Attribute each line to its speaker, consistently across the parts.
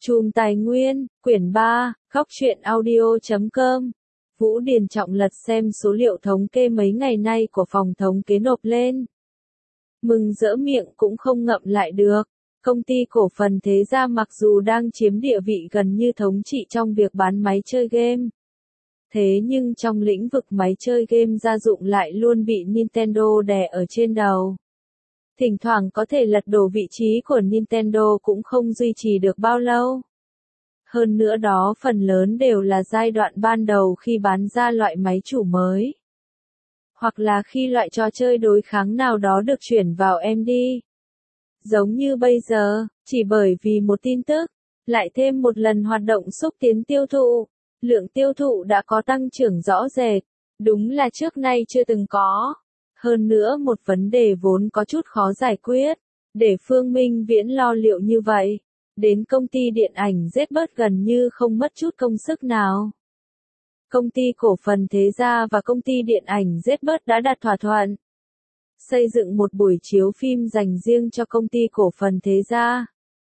Speaker 1: Chùm Tài Nguyên, quyển 3, Góc truyện audio.com. Vũ Điền Trọng lật xem số liệu thống kê mấy ngày nay của phòng thống kế nộp lên. Mừng rỡ miệng cũng không ngậm lại được. Công ty cổ phần Thế Gia mặc dù đang chiếm địa vị gần như thống trị trong việc bán máy chơi game. Thế nhưng trong lĩnh vực máy chơi game gia dụng lại luôn bị Nintendo đè ở trên đầu. Thỉnh thoảng có thể lật đổ vị trí của Nintendo cũng không duy trì được bao lâu. Hơn nữa đó phần lớn đều là giai đoạn ban đầu khi bán ra loại máy chủ mới. Hoặc là khi loại trò chơi đối kháng nào đó được chuyển vào MD. Giống như bây giờ, chỉ bởi vì một tin tức, lại thêm một lần hoạt động xúc tiến tiêu thụ, lượng tiêu thụ đã có tăng trưởng rõ rệt, đúng là trước nay chưa từng có. Hơn nữa một vấn đề vốn có chút khó giải quyết, để Phương Minh Viễn lo liệu như vậy, đến công ty điện ảnh Zbird gần như không mất chút công sức nào. Công ty cổ phần Thế Gia và công ty điện ảnh Zbird đã đạt thỏa thuận xây dựng một buổi chiếu phim dành riêng cho công ty cổ phần Thế Gia.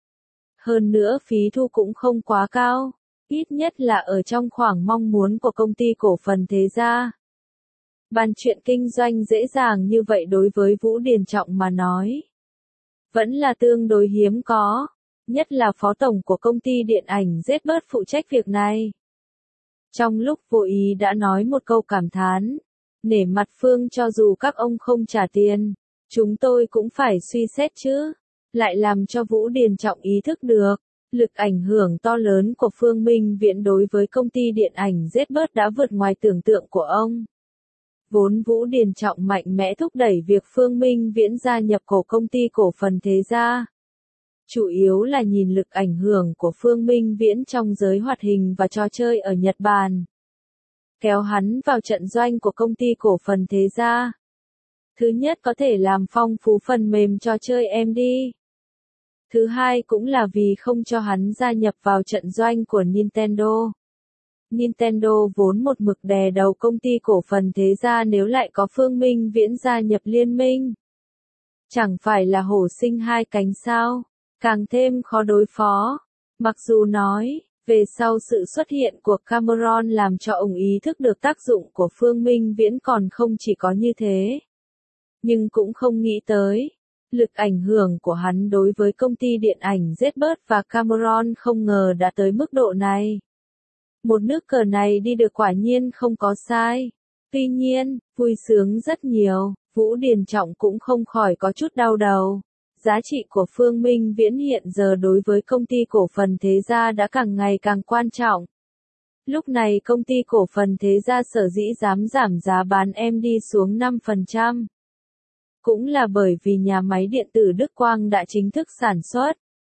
Speaker 1: Hơn nữa phí thu cũng không quá cao, ít nhất là ở trong khoảng mong muốn của công ty cổ phần Thế Gia. Bàn chuyện kinh doanh dễ dàng như vậy đối với Vũ Điền Trọng mà nói, vẫn là tương đối hiếm có, nhất là phó tổng của công ty điện ảnh Zbird phụ trách việc này. Trong lúc vô ý đã nói một câu cảm thán, nể mặt Phương cho dù các ông không trả tiền, chúng tôi cũng phải suy xét chứ, lại làm cho Vũ Điền Trọng ý thức được, lực ảnh hưởng to lớn của Phương Minh Viễn đối với công ty điện ảnh Zbird đã vượt ngoài tưởng tượng của ông. Vốn Vũ Điền Trọng mạnh mẽ thúc đẩy việc Phương Minh Viễn gia nhập cổ công ty cổ phần Thế Gia. Chủ yếu là nhìn lực ảnh hưởng của Phương Minh Viễn trong giới hoạt hình và trò chơi ở Nhật Bản. Kéo hắn vào trận doanh của công ty cổ phần Thế Gia. Thứ nhất có thể làm phong phú phần mềm trò chơi MD. Thứ hai cũng là vì không cho hắn gia nhập vào trận doanh của Nintendo. Nintendo vốn một mực đè đầu công ty cổ phần Thế Gia nếu lại có Phương Minh Viễn gia nhập liên minh. Chẳng phải là hổ sinh hai cánh sao, càng thêm khó đối phó. Mặc dù nói, về sau sự xuất hiện của Cameron làm cho ông ý thức được tác dụng của Phương Minh Viễn còn không chỉ có như thế. Nhưng cũng không nghĩ tới, lực ảnh hưởng của hắn đối với công ty điện ảnh Zbird và Cameron không ngờ đã tới mức độ này. Một nước cờ này đi được quả nhiên không có sai. Tuy nhiên, vui sướng rất nhiều, Vũ Điền Trọng cũng không khỏi có chút đau đầu. Giá trị của Phương Minh Viễn hiện giờ đối với công ty cổ phần Thế Gia đã càng ngày càng quan trọng. Lúc này công ty cổ phần Thế Gia sở dĩ dám giảm giá bán MD xuống 5%. Cũng là bởi vì nhà máy điện tử Đức Quang đã chính thức sản xuất.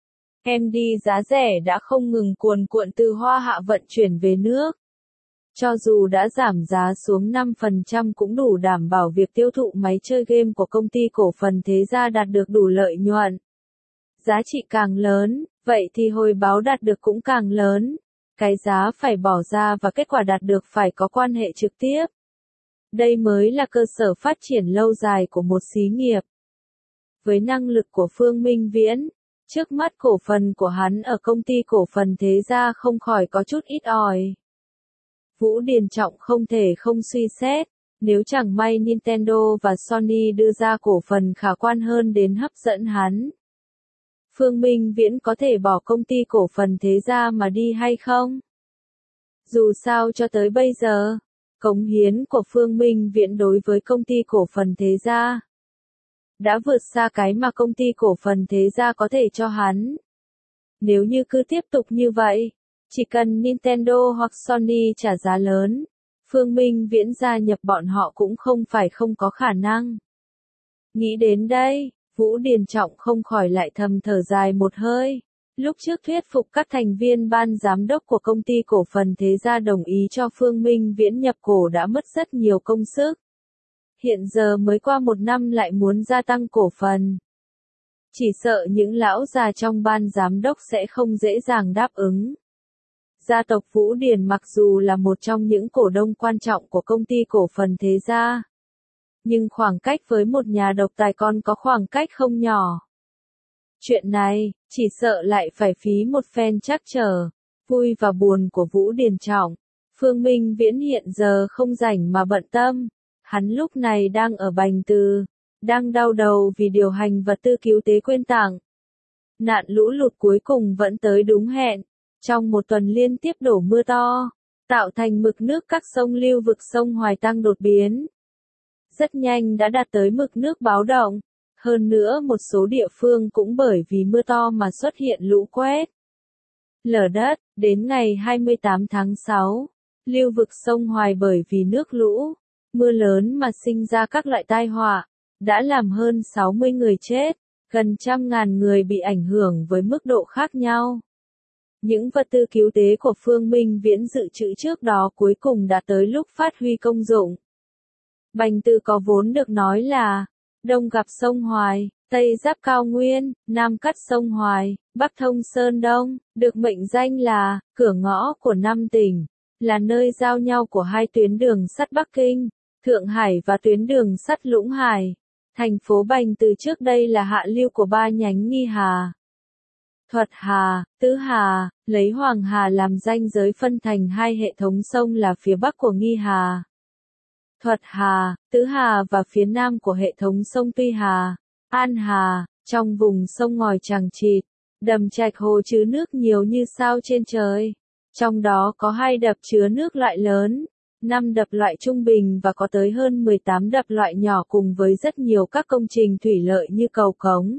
Speaker 1: MD giá rẻ đã không ngừng cuồn cuộn từ Hoa Hạ vận chuyển về nước. Cho dù đã giảm giá xuống 5% cũng đủ đảm bảo việc tiêu thụ máy chơi game của công ty cổ phần Thế Gia đạt được đủ lợi nhuận. Giá trị càng lớn, vậy thì hồi báo đạt được cũng càng lớn. Cái giá phải bỏ ra và kết quả đạt được phải có quan hệ trực tiếp. Đây mới là cơ sở phát triển lâu dài của một xí nghiệp. Với năng lực của Phương Minh Viễn, trước mắt cổ phần của hắn ở công ty cổ phần Thế Gia không khỏi có chút ít ỏi. Vũ Điền Trọng không thể không suy xét, nếu chẳng may Nintendo và Sony đưa ra cổ phần khả quan hơn đến hấp dẫn hắn. Phương Minh Viễn có thể bỏ công ty cổ phần Thế Gia mà đi hay không? Dù sao cho tới bây giờ, cống hiến của Phương Minh Viễn đối với công ty cổ phần Thế Gia đã vượt xa cái mà công ty cổ phần Thế Gia có thể cho hắn. Nếu như cứ tiếp tục như vậy, chỉ cần Nintendo hoặc Sony trả giá lớn, Phương Minh Viễn gia nhập bọn họ cũng không phải không có khả năng. Nghĩ đến đây, Vũ Điền Trọng không khỏi lại thầm thở dài một hơi. Lúc trước thuyết phục các thành viên ban giám đốc của công ty cổ phần Thế Gia đồng ý cho Phương Minh Viễn nhập cổ đã mất rất nhiều công sức. Hiện giờ mới qua một năm lại muốn gia tăng cổ phần. Chỉ sợ những lão già trong ban giám đốc sẽ không dễ dàng đáp ứng. Gia tộc Vũ Điền mặc dù là một trong những cổ đông quan trọng của công ty cổ phần Thế Gia, nhưng khoảng cách với một nhà độc tài còn có khoảng cách không nhỏ. Chuyện này, chỉ sợ lại phải phí một phen trắc trở. Vui và buồn của Vũ Điền Trọng. Phương Minh Viễn hiện giờ không rảnh mà bận tâm. Hắn lúc này đang ở Bành Từ, đang đau đầu vì điều hành vật tư cứu tế quyên tặng. Nạn lũ lụt cuối cùng vẫn tới đúng hẹn. Trong một tuần liên tiếp đổ mưa to, tạo thành mực nước các sông lưu vực sông Hoài tăng đột biến. Rất nhanh đã đạt tới mực nước báo động. Hơn nữa một số địa phương cũng bởi vì mưa to mà xuất hiện lũ quét, lở đất. Đến ngày 28 tháng 6, lưu vực sông Hoài bởi vì nước lũ, mưa lớn mà sinh ra các loại tai họa, đã làm hơn 60 người chết, gần 100.000 người bị ảnh hưởng với mức độ khác nhau. Những vật tư cứu tế của Phương Minh Viễn dự trữ trước đó cuối cùng đã tới lúc phát huy công dụng. Bành Từ có vốn được nói là Đông gặp sông Hoài, Tây giáp cao nguyên, Nam cắt sông Hoài, Bắc thông Sơn Đông, được mệnh danh là cửa ngõ của 5 tỉnh, là nơi giao nhau của hai tuyến đường sắt Bắc Kinh, Thượng Hải và tuyến đường sắt Lũng Hải. Thành phố Bành Từ trước đây là hạ lưu của 3 nhánh Nghi Hà, Thuật Hà, Tứ Hà, lấy Hoàng Hà làm ranh giới phân thành hai hệ thống sông là phía bắc của Nghi Hà, Thuật Hà, Tứ Hà và phía nam của hệ thống sông Tuy Hà, An Hà. Trong vùng sông ngòi chằng chịt, đầm trạch hồ chứa nước nhiều như sao trên trời. Trong đó có 2 đập chứa nước loại lớn, 5 đập loại trung bình và có tới hơn 18 đập loại nhỏ cùng với rất nhiều các công trình thủy lợi như cầu cống.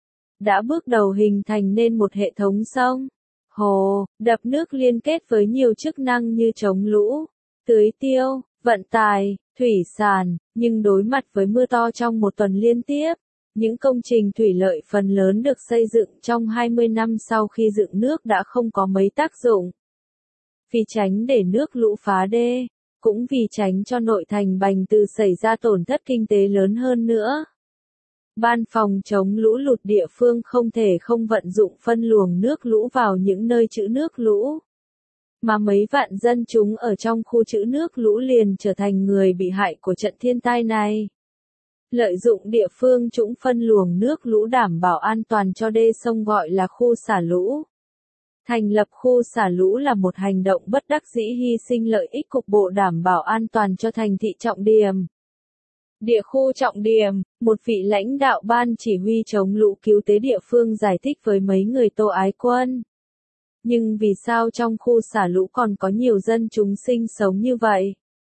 Speaker 1: Đã bước đầu hình thành nên một hệ thống sông, hồ, đập nước liên kết với nhiều chức năng như chống lũ, tưới tiêu, vận tải, thủy sản, nhưng đối mặt với mưa to trong một tuần liên tiếp, những công trình thủy lợi phần lớn được xây dựng trong 20 năm sau khi dựng nước đã không có mấy tác dụng. Vì tránh để nước lũ phá đê, cũng vì tránh cho nội thành Bành Từ xảy ra tổn thất kinh tế lớn hơn nữa. Ban phòng chống lũ lụt địa phương không thể không vận dụng phân luồng nước lũ vào những nơi trữ nước lũ. Mà mấy vạn dân chúng ở trong khu trữ nước lũ liền trở thành người bị hại của trận thiên tai này. Lợi dụng địa phương trũng phân luồng nước lũ đảm bảo an toàn cho đê sông gọi là khu xả lũ. Thành lập khu xả lũ là một hành động bất đắc dĩ hy sinh lợi ích cục bộ đảm bảo an toàn cho thành thị trọng điểm. Địa khu trọng điểm, một vị lãnh đạo ban chỉ huy chống lũ cứu tế địa phương giải thích với mấy người Tô Ái Quân. Nhưng vì sao trong khu xả lũ còn có nhiều dân chúng sinh sống như vậy?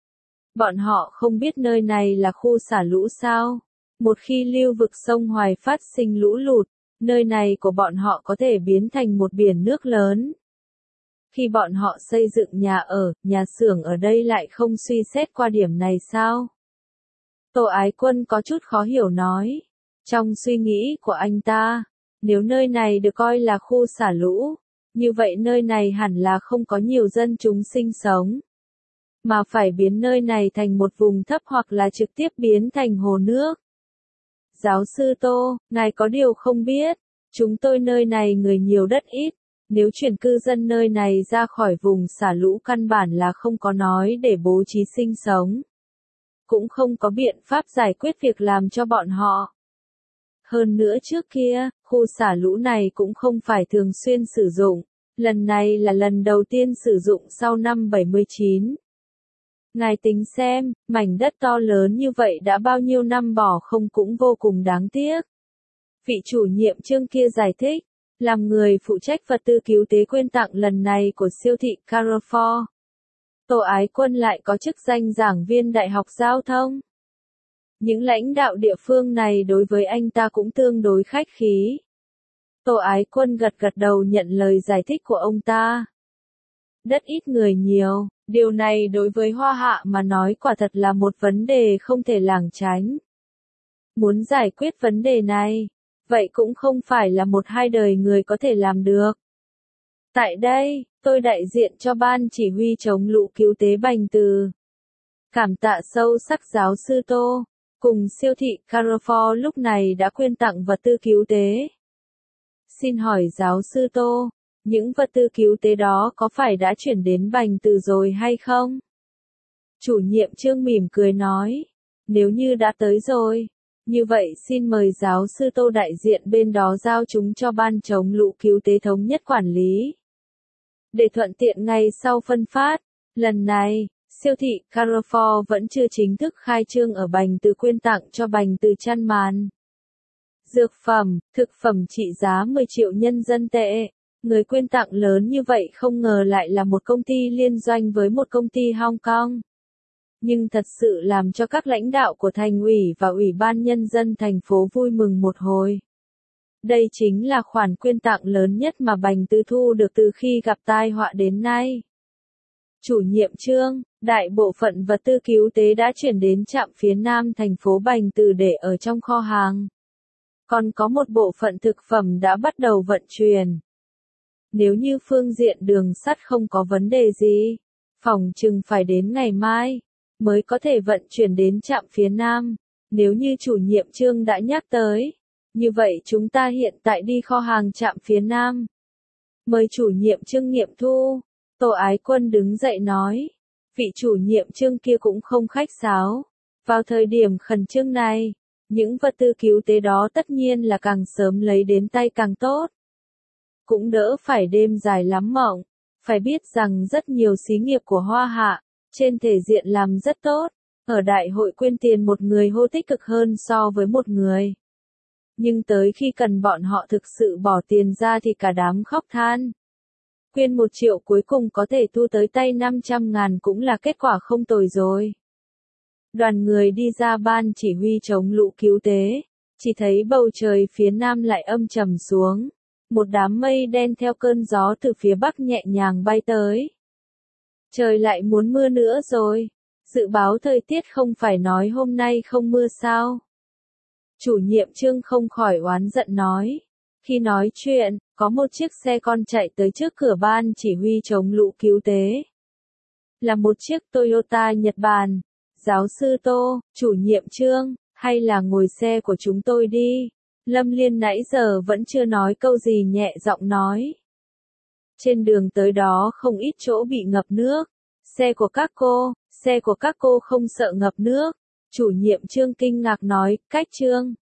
Speaker 1: Bọn họ không biết nơi này là khu xả lũ sao? Một khi lưu vực sông Hoài phát sinh lũ lụt, nơi này của bọn họ có thể biến thành một biển nước lớn. Khi bọn họ xây dựng nhà ở, nhà xưởng ở đây lại không suy xét qua điểm này sao? Tô Ái Quân có chút khó hiểu nói. Trong suy nghĩ của anh ta, nếu nơi này được coi là khu xả lũ, như vậy nơi này hẳn là không có nhiều dân chúng sinh sống. Mà phải biến nơi này thành một vùng thấp hoặc là trực tiếp biến thành hồ nước. Giáo sư Tô, ngài có điều không biết, chúng tôi nơi này người nhiều đất ít, nếu chuyển cư dân nơi này ra khỏi vùng xả lũ căn bản là không có nói để bố trí sinh sống. Cũng không có biện pháp giải quyết việc làm cho bọn họ. Hơn nữa trước kia, khu xả lũ này cũng không phải thường xuyên sử dụng, lần này là lần đầu tiên sử dụng sau năm 79. Ngài tính xem, mảnh đất to lớn như vậy đã bao nhiêu năm bỏ không cũng vô cùng đáng tiếc. Vị chủ nhiệm chương kia giải thích, làm người phụ trách vật tư cứu tế quyên tặng lần này của siêu thị Carrefour. Tô Ái Quân lại có chức danh giảng viên Đại học Giao thông. Những lãnh đạo địa phương này đối với anh ta cũng tương đối khách khí. Tô Ái Quân gật gật đầu nhận lời giải thích của ông ta. Đất ít người nhiều, điều này đối với Hoa Hạ mà nói quả thật là một vấn đề không thể lảng tránh. Muốn giải quyết vấn đề này, vậy cũng không phải là một hai đời người có thể làm được. Tại đây, tôi đại diện cho ban chỉ huy chống lũ cứu tế Bành Từ. Cảm tạ sâu sắc giáo sư Tô, cùng siêu thị Carrefour lúc này đã quyên tặng vật tư cứu tế. Xin hỏi giáo sư Tô, những vật tư cứu tế đó có phải đã chuyển đến Bành Từ rồi hay không? Chủ nhiệm Trương mỉm cười nói, nếu như đã tới rồi, Như vậy xin mời giáo sư Tô đại diện bên đó giao chúng cho ban chống lũ cứu tế thống nhất quản lý. Để thuận tiện ngày sau phân phát, lần này, siêu thị Carrefour vẫn chưa chính thức khai trương ở Bành Từ quyên tặng cho Bành Từ chăn màn. Dược phẩm, thực phẩm trị giá 10 triệu nhân dân tệ. Người quyên tặng lớn như vậy không ngờ lại là một công ty liên doanh với một công ty Hong Kong. Nhưng thật sự làm cho các lãnh đạo của thành ủy và ủy ban nhân dân thành phố vui mừng một hồi. Đây chính là khoản quyên tặng lớn nhất mà Bành Từ thu được từ khi gặp tai họa đến nay. Chủ nhiệm Trương, đại bộ phận vật tư cứu tế đã chuyển đến trạm phía nam thành phố Bành Từ để ở trong kho hàng. Còn có một bộ phận thực phẩm đã bắt đầu vận chuyển. Nếu như phương diện đường sắt không có vấn đề gì, phỏng chừng phải đến ngày mai mới có thể vận chuyển đến trạm phía nam. Nếu như chủ nhiệm Trương đã nhắc tới, như vậy chúng ta hiện tại đi kho hàng trạm phía nam. Mời chủ nhiệm Trương nghiệm thu. Tô Ái Quân đứng dậy nói. Vị chủ nhiệm Trương kia cũng không khách sáo. Vào thời điểm khẩn trương này, những vật tư cứu tế đó tất nhiên là càng sớm lấy đến tay càng tốt. Cũng đỡ phải đêm dài lắm mộng. Phải biết rằng rất nhiều xí nghiệp của Hoa Hạ, trên thể diện làm rất tốt. Ở đại hội quyên tiền một người hô tích cực hơn so với một người. Nhưng tới khi cần bọn họ thực sự bỏ tiền ra thì cả đám khóc than. Quyên 1 triệu cuối cùng có thể thu tới tay 500.000 cũng là kết quả không tồi rồi. Đoàn người đi ra ban chỉ huy chống lũ cứu tế, chỉ thấy bầu trời phía nam lại âm trầm xuống. Một đám mây đen theo cơn gió từ phía bắc nhẹ nhàng bay tới. Trời lại muốn mưa nữa rồi. Dự báo thời tiết không phải nói hôm nay không mưa sao? Chủ nhiệm Trương không khỏi oán giận nói. Khi nói chuyện, có một chiếc xe con chạy tới trước cửa ban chỉ huy chống lũ cứu tế. Là một chiếc Toyota Nhật Bản. Giáo sư Tô, chủ nhiệm Trương, hay là ngồi xe của chúng tôi đi. Lâm Liên nãy giờ vẫn chưa nói câu gì nhẹ giọng nói. Trên đường tới đó không ít chỗ bị ngập nước. Xe của các cô không sợ ngập nước. Chủ nhiệm Trương kinh ngạc nói, cách Trương.